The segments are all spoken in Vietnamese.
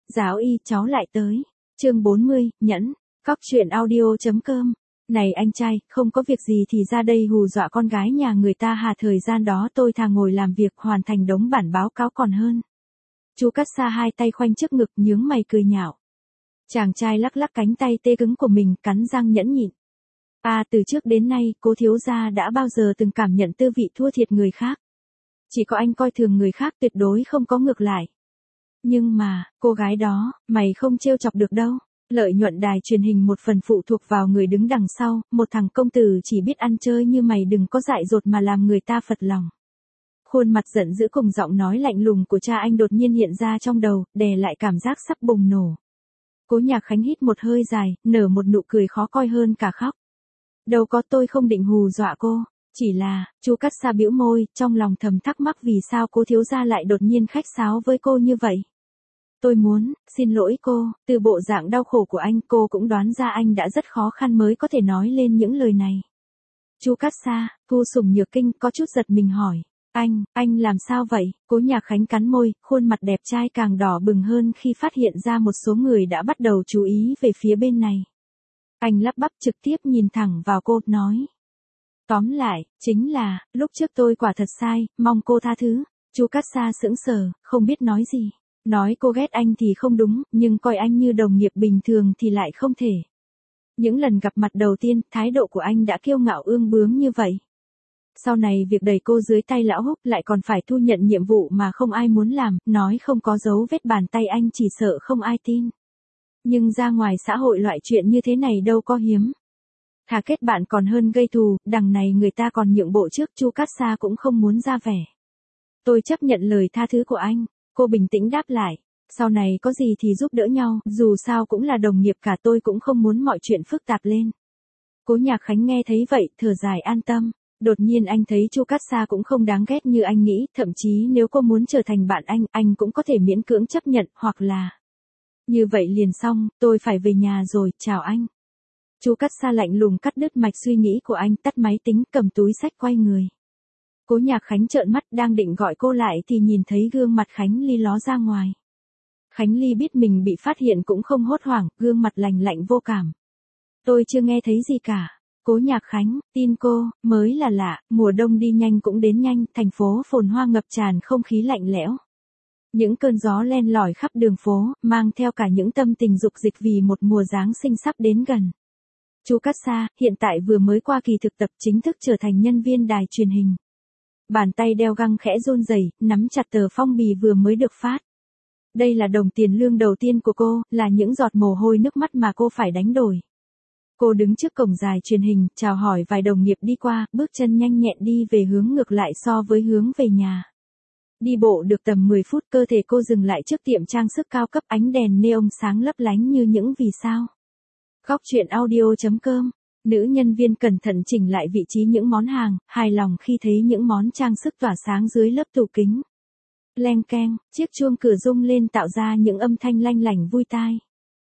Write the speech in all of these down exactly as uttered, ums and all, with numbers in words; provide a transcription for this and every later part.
Giáo y, cháu lại tới. Chương bốn mươi, nhẫn. Cóc truyện audio chấm com. Này anh trai, không có việc gì thì ra đây hù dọa con gái nhà người ta hà, thời gian đó tôi thà ngồi làm việc hoàn thành đống bản báo cáo còn hơn. Chú Cát Sa hai tay khoanh trước ngực nhướng mày cười nhạo. Chàng trai lắc lắc cánh tay tê cứng của mình, cắn răng nhẫn nhịn. À, từ trước đến nay, cố thiếu gia đã bao giờ từng cảm nhận tư vị thua thiệt người khác. Chỉ có anh coi thường người khác, tuyệt đối không có ngược lại. Nhưng mà, cô gái đó, mày không trêu chọc được đâu. Lợi nhuận đài truyền hình một phần phụ thuộc vào người đứng đằng sau, một thằng công tử chỉ biết ăn chơi như mày đừng có dại dột mà làm người ta phật lòng. Khuôn mặt giận dữ cùng giọng nói lạnh lùng của cha anh đột nhiên hiện ra trong đầu, đè lại cảm giác sắp bùng nổ. Cố Nhạc Khánh hít một hơi dài, nở một nụ cười khó coi hơn cả khóc. Đâu có, tôi không định hù dọa cô, chỉ là, chú Cát Sa bĩu môi, trong lòng thầm thắc mắc vì sao cố thiếu gia lại đột nhiên khách sáo với cô như vậy. Tôi muốn, xin lỗi cô, từ bộ dạng đau khổ của anh cô cũng đoán ra anh đã rất khó khăn mới có thể nói lên những lời này. Chú Cát Sa, Thu Sùng Nhược Kinh có chút giật mình hỏi. Anh, anh làm sao vậy? Cố Nhạc Khánh cắn môi, khuôn mặt đẹp trai càng đỏ bừng hơn khi phát hiện ra một số người đã bắt đầu chú ý về phía bên này. Anh lắp bắp trực tiếp nhìn thẳng vào cô, nói. Tóm lại, chính là, lúc trước tôi quả thật sai, mong cô tha thứ. Chú Cát Sa sững sờ, không biết nói gì. Nói cô ghét anh thì không đúng, nhưng coi anh như đồng nghiệp bình thường thì lại không thể. Những lần gặp mặt đầu tiên, thái độ của anh đã kiêu ngạo ương bướng như vậy. Sau này việc đẩy cô dưới tay lão Húc lại còn phải thu nhận nhiệm vụ mà không ai muốn làm, nói không có dấu vết bàn tay anh chỉ sợ không ai tin. Nhưng ra ngoài xã hội loại chuyện như thế này đâu có hiếm. Thà kết bạn còn hơn gây thù, đằng này người ta còn nhượng bộ trước, chú Cát Sa cũng không muốn ra vẻ. Tôi chấp nhận lời tha thứ của anh, cô bình tĩnh đáp lại. Sau này có gì thì giúp đỡ nhau, dù sao cũng là đồng nghiệp cả, tôi cũng không muốn mọi chuyện phức tạp lên. Cố Nhạc Khánh nghe thấy vậy, thở dài an tâm. Đột nhiên anh thấy chú Cát Sa cũng không đáng ghét như anh nghĩ, thậm chí nếu cô muốn trở thành bạn anh, anh cũng có thể miễn cưỡng chấp nhận, hoặc là... Như vậy liền xong, tôi phải về nhà rồi, chào anh. Chú Cát Sa lạnh lùng cắt đứt mạch suy nghĩ của anh, tắt máy tính, cầm túi xách quay người. Cố Nhạc Khánh trợn mắt đang định gọi cô lại thì nhìn thấy gương mặt Khánh Ly ló ra ngoài. Khánh Ly biết mình bị phát hiện cũng không hốt hoảng, gương mặt lành lạnh vô cảm. Tôi chưa nghe thấy gì cả. Cố Nhạc Khánh, tin cô, mới là lạ, mùa đông đi nhanh cũng đến nhanh, thành phố phồn hoa ngập tràn không khí lạnh lẽo. Những cơn gió len lỏi khắp đường phố, mang theo cả những tâm tình dục dịch vì một mùa Giáng sinh sắp đến gần. Chú Cát Sa, hiện tại vừa mới qua kỳ thực tập chính thức trở thành nhân viên đài truyền hình. Bàn tay đeo găng khẽ run rẩy, nắm chặt tờ phong bì vừa mới được phát. Đây là đồng tiền lương đầu tiên của cô, là những giọt mồ hôi nước mắt mà cô phải đánh đổi. Cô đứng trước cổng dài truyền hình, chào hỏi vài đồng nghiệp đi qua, bước chân nhanh nhẹn đi về hướng ngược lại so với hướng về nhà. Đi bộ được tầm mười phút, cơ thể cô dừng lại trước tiệm trang sức cao cấp, ánh đèn neon sáng lấp lánh như những vì sao. Cóc truyện audio chấm com. Nữ nhân viên cẩn thận chỉnh lại vị trí những món hàng, hài lòng khi thấy những món trang sức tỏa sáng dưới lớp tủ kính. Leng keng, chiếc chuông cửa rung lên tạo ra những âm thanh lanh lảnh vui tai.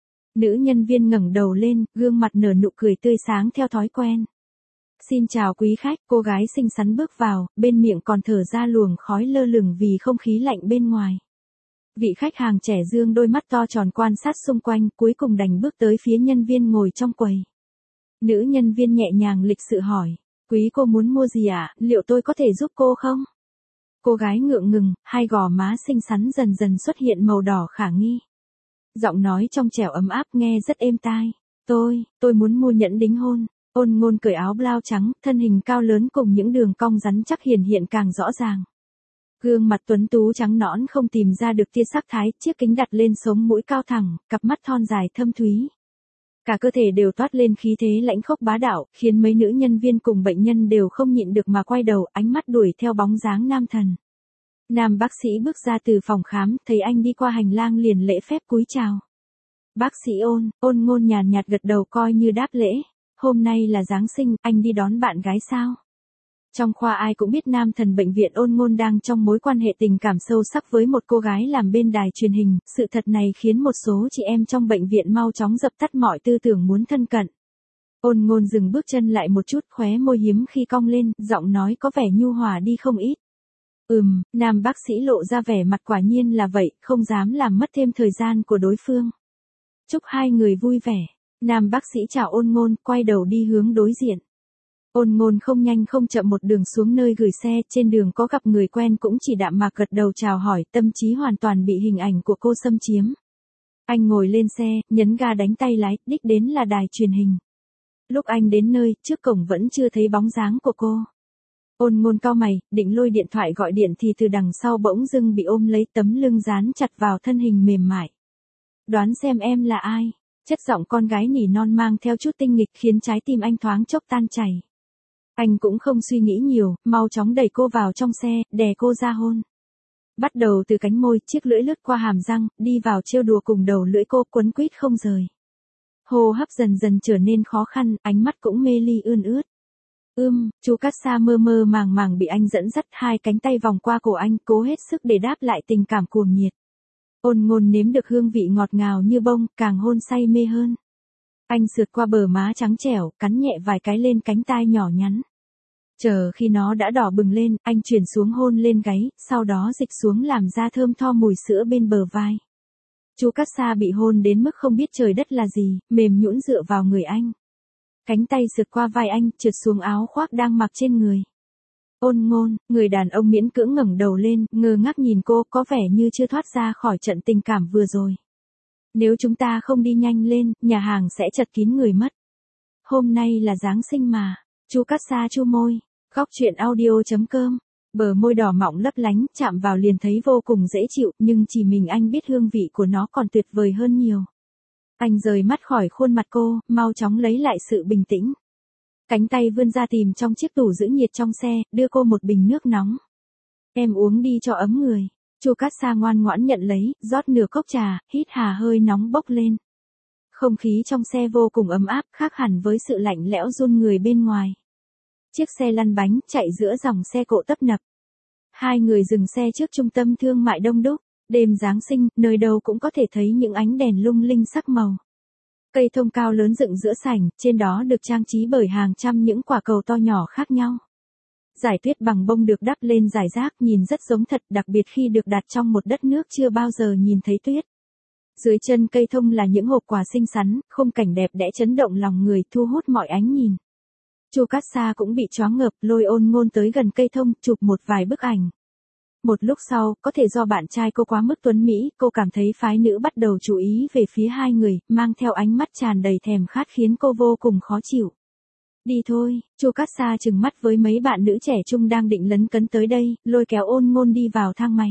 Nữ nhân viên ngẩng đầu lên, gương mặt nở nụ cười tươi sáng theo thói quen. Xin chào quý khách, cô gái xinh xắn bước vào, bên miệng còn thở ra luồng khói lơ lửng vì không khí lạnh bên ngoài. Vị khách hàng trẻ dương đôi mắt to tròn quan sát xung quanh, cuối cùng đành bước tới phía nhân viên ngồi trong quầy. Nữ nhân viên nhẹ nhàng lịch sự hỏi, quý cô muốn mua gì ạ, à? Liệu tôi có thể giúp cô không? Cô gái ngượng ngừng, hai gò má xinh xắn dần dần xuất hiện màu đỏ khả nghi. Giọng nói trong trẻo ấm áp nghe rất êm tai. Tôi, tôi muốn mua nhẫn đính hôn. Ôn Ngôn cởi áo blau trắng, thân hình cao lớn cùng những đường cong rắn chắc hiển hiện càng rõ ràng. Gương mặt tuấn tú trắng nõn không tìm ra được tia sắc thái, chiếc kính đặt lên sống mũi cao thẳng, cặp mắt thon dài thâm thúy. Cả cơ thể đều toát lên khí thế lãnh khốc bá đạo, khiến mấy nữ nhân viên cùng bệnh nhân đều không nhịn được mà quay đầu, ánh mắt đuổi theo bóng dáng nam thần. Nam bác sĩ bước ra từ phòng khám, thấy anh đi qua hành lang liền lễ phép cúi chào. Bác sĩ Ôn, Ôn Ngôn nhàn nhạt gật đầu coi như đáp lễ. Hôm nay là Giáng sinh, anh đi đón bạn gái sao? Trong khoa ai cũng biết nam thần bệnh viện Ôn Ngôn đang trong mối quan hệ tình cảm sâu sắc với một cô gái làm bên đài truyền hình, sự thật này khiến một số chị em trong bệnh viện mau chóng dập tắt mọi tư tưởng muốn thân cận. Ôn Ngôn dừng bước chân lại một chút, khóe môi hiếm khi cong lên, giọng nói có vẻ nhu hòa đi không ít. Ừm, nam bác sĩ lộ ra vẻ mặt quả nhiên là vậy, không dám làm mất thêm thời gian của đối phương. Chúc hai người vui vẻ. Nam bác sĩ chào Ôn Ngôn, quay đầu đi hướng đối diện. Ôn Ngôn không nhanh không chậm một đường xuống nơi gửi xe, trên đường có gặp người quen cũng chỉ đạm mạc gật đầu chào hỏi, tâm trí hoàn toàn bị hình ảnh của cô xâm chiếm. Anh ngồi lên xe, nhấn ga đánh tay lái, đích đến là đài truyền hình. Lúc anh đến nơi, trước cổng vẫn chưa thấy bóng dáng của cô. Ôn Ngôn cau mày, định lôi điện thoại gọi điện thì từ đằng sau bỗng dưng bị ôm lấy, tấm lưng dán chặt vào thân hình mềm mại. Đoán xem em là ai? Chất giọng con gái nỉ non mang theo chút tinh nghịch khiến trái tim anh thoáng chốc tan chảy. Anh cũng không suy nghĩ nhiều, mau chóng đẩy cô vào trong xe, đè cô ra hôn. Bắt đầu từ cánh môi, chiếc lưỡi lướt qua hàm răng, đi vào trêu đùa cùng đầu lưỡi cô, quấn quýt không rời. Hô hấp dần dần trở nên khó khăn, ánh mắt cũng mê ly ươn ướt. Ưm, chú Cát Sa mơ mơ màng màng bị anh dẫn dắt, hai cánh tay vòng qua cổ anh, cố hết sức để đáp lại tình cảm cuồng nhiệt. Ôn Ngôn nếm được hương vị ngọt ngào như bông, càng hôn say mê hơn. Anh sượt qua bờ má trắng trẻo, cắn nhẹ vài cái lên cánh tai nhỏ nhắn. Chờ khi nó đã đỏ bừng lên, anh chuyển xuống hôn lên gáy, sau đó dịch xuống làm da thơm tho mùi sữa bên bờ vai. Chú Cát Sa bị hôn đến mức không biết trời đất là gì, mềm nhũn dựa vào người anh. Cánh tay sượt qua vai anh, trượt xuống áo khoác đang mặc trên người. Ôn Ngôn, người đàn ông miễn cưỡng ngẩng đầu lên, ngơ ngác nhìn cô, có vẻ như chưa thoát ra khỏi trận tình cảm vừa rồi. Nếu chúng ta không đi nhanh lên, nhà hàng sẽ chật kín người mất. Hôm nay là Giáng sinh mà. Chú Cát Sa chu môi. Góc truyện audio chấm com. Bờ môi đỏ mọng lấp lánh, chạm vào liền thấy vô cùng dễ chịu, nhưng chỉ mình anh biết hương vị của nó còn tuyệt vời hơn nhiều. Anh rời mắt khỏi khuôn mặt cô, mau chóng lấy lại sự bình tĩnh. Cánh tay vươn ra tìm trong chiếc tủ giữ nhiệt trong xe, đưa cô một bình nước nóng. Em uống đi cho ấm người. Chu Cát Sa ngoan ngoãn nhận lấy, rót nửa cốc trà, hít hà hơi nóng bốc lên. Không khí trong xe vô cùng ấm áp, khác hẳn với sự lạnh lẽo run người bên ngoài. Chiếc xe lăn bánh, chạy giữa dòng xe cộ tấp nập. Hai người dừng xe trước trung tâm thương mại đông đúc. Đêm Giáng sinh, nơi đâu cũng có thể thấy những ánh đèn lung linh sắc màu. Cây thông cao lớn dựng giữa sảnh, trên đó được trang trí bởi hàng trăm những quả cầu to nhỏ khác nhau. Giải tuyết bằng bông được đắp lên rải rác, nhìn rất giống thật, đặc biệt khi được đặt trong một đất nước chưa bao giờ nhìn thấy tuyết. Dưới chân cây thông là những hộp quà xinh xắn, khung cảnh đẹp đẽ chấn động lòng người, thu hút mọi ánh nhìn. Chu Cát Sa cũng bị choáng ngợp, lôi Ôn Ngôn tới gần cây thông, chụp một vài bức ảnh. Một lúc sau, có thể do bạn trai cô quá mức tuấn mỹ, cô cảm thấy phái nữ bắt đầu chú ý về phía hai người, mang theo ánh mắt tràn đầy thèm khát khiến cô vô cùng khó chịu. Đi thôi, Chu Cát Sa trừng mắt với mấy bạn nữ trẻ trung đang định lấn cấn tới đây, lôi kéo Ôn Ngôn đi vào thang máy.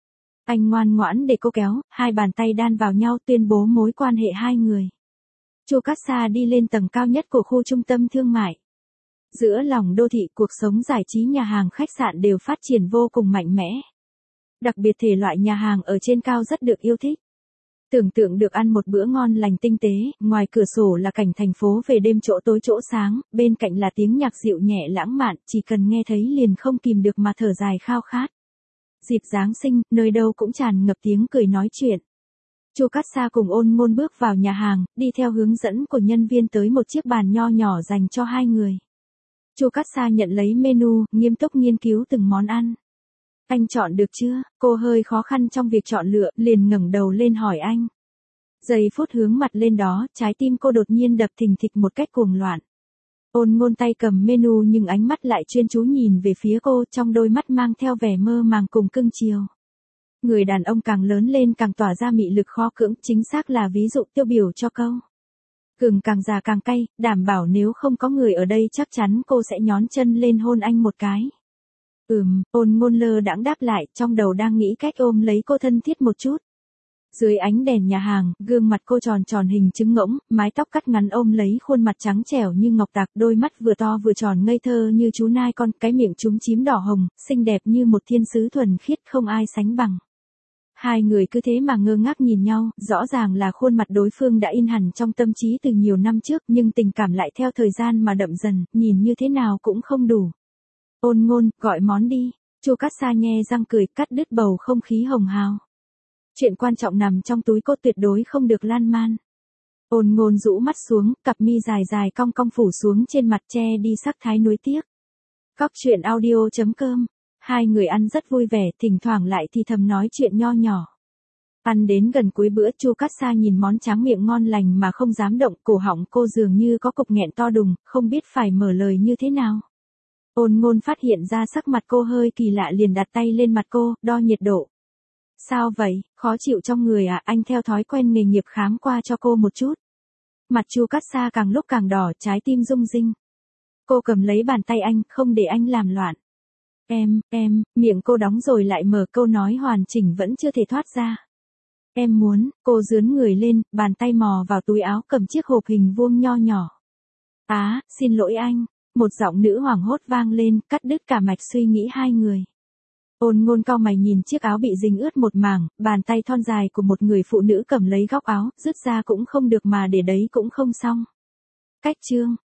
Anh ngoan ngoãn để cô kéo, hai bàn tay đan vào nhau tuyên bố mối quan hệ hai người. Chu Cát Sa đi lên tầng cao nhất của khu trung tâm thương mại. Giữa lòng đô thị, cuộc sống giải trí nhà hàng khách sạn đều phát triển vô cùng mạnh mẽ. Đặc biệt thể loại nhà hàng ở trên cao rất được yêu thích. Tưởng tượng được ăn một bữa ngon lành tinh tế, ngoài cửa sổ là cảnh thành phố về đêm chỗ tối chỗ sáng, bên cạnh là tiếng nhạc dịu nhẹ lãng mạn, chỉ cần nghe thấy liền không kìm được mà thở dài khao khát. Dịp Giáng sinh, nơi đâu cũng tràn ngập tiếng cười nói chuyện. Chu Cát Sa cùng Ôn Ngôn bước vào nhà hàng, đi theo hướng dẫn của nhân viên tới một chiếc bàn nho nhỏ dành cho hai người. Chu Cát Sa nhận lấy menu, nghiêm túc nghiên cứu từng món ăn. Anh chọn được chưa? Cô hơi khó khăn trong việc chọn lựa, liền ngẩng đầu lên hỏi anh. Giây phút hướng mặt lên đó, trái tim cô đột nhiên đập thình thịch một cách cuồng loạn. Ôn Ngôn tay cầm menu nhưng ánh mắt lại chuyên chú nhìn về phía cô, trong đôi mắt mang theo vẻ mơ màng cùng cưng chiều. Người đàn ông càng lớn lên càng tỏa ra mị lực khó cưỡng, chính xác là ví dụ tiêu biểu cho câu. Gừng càng già càng cay, đảm bảo nếu không có người ở đây chắc chắn cô sẽ nhón chân lên hôn anh một cái. Ừm, Ôn Ngôn lơ đãng đáp lại, trong đầu đang nghĩ cách ôm lấy cô thân thiết một chút. Dưới ánh đèn nhà hàng, gương mặt cô tròn tròn hình trứng ngỗng, mái tóc cắt ngắn ôm lấy khuôn mặt trắng trẻo như ngọc tạc, đôi mắt vừa to vừa tròn ngây thơ như chú nai con, cái miệng chúm chím đỏ hồng, xinh đẹp như một thiên sứ thuần khiết không ai sánh bằng. Hai người cứ thế mà ngơ ngác nhìn nhau, rõ ràng là khuôn mặt đối phương đã in hẳn trong tâm trí từ nhiều năm trước, nhưng tình cảm lại theo thời gian mà đậm dần, nhìn như thế nào cũng không đủ. Ôn Ngôn, gọi món đi. Chu Cát Sa nhe răng cười, cắt đứt bầu không khí hồng hào. Chuyện quan trọng nằm trong túi cô, tuyệt đối không được lan man. Ôn Ngôn rũ mắt xuống, cặp mi dài dài cong cong phủ xuống trên mặt, che đi sắc thái nuối tiếc. Góc truyện audio chấm com Hai người ăn rất vui vẻ, thỉnh thoảng lại thì thầm nói chuyện nho nhỏ. Ăn đến gần cuối bữa, Chu Cát Sa nhìn món tráng miệng ngon lành mà không dám động, cổ họng cô dường như có cục nghẹn to đùng, không biết phải mở lời như thế nào. Ôn Ngôn phát hiện ra sắc mặt cô hơi kỳ lạ liền đặt tay lên mặt cô, đo nhiệt độ. Sao vậy, khó chịu trong người à? Anh theo thói quen nghề nghiệp khám qua cho cô một chút. Mặt Chu Cát Sa càng lúc càng đỏ, trái tim rung rinh. Cô cầm lấy bàn tay anh, không để anh làm loạn. Em, em, miệng cô đóng rồi lại mở, câu nói hoàn chỉnh vẫn chưa thể thoát ra. Em muốn, cô dướn người lên, bàn tay mò vào túi áo cầm chiếc hộp hình vuông nho nhỏ. Á, xin lỗi anh, một giọng nữ hoảng hốt vang lên, cắt đứt cả mạch suy nghĩ hai người. Ôn Ngôn cau mày nhìn chiếc áo bị dính ướt một mảng, bàn tay thon dài của một người phụ nữ cầm lấy góc áo, rứt ra cũng không được mà để đấy cũng không xong. Cách chương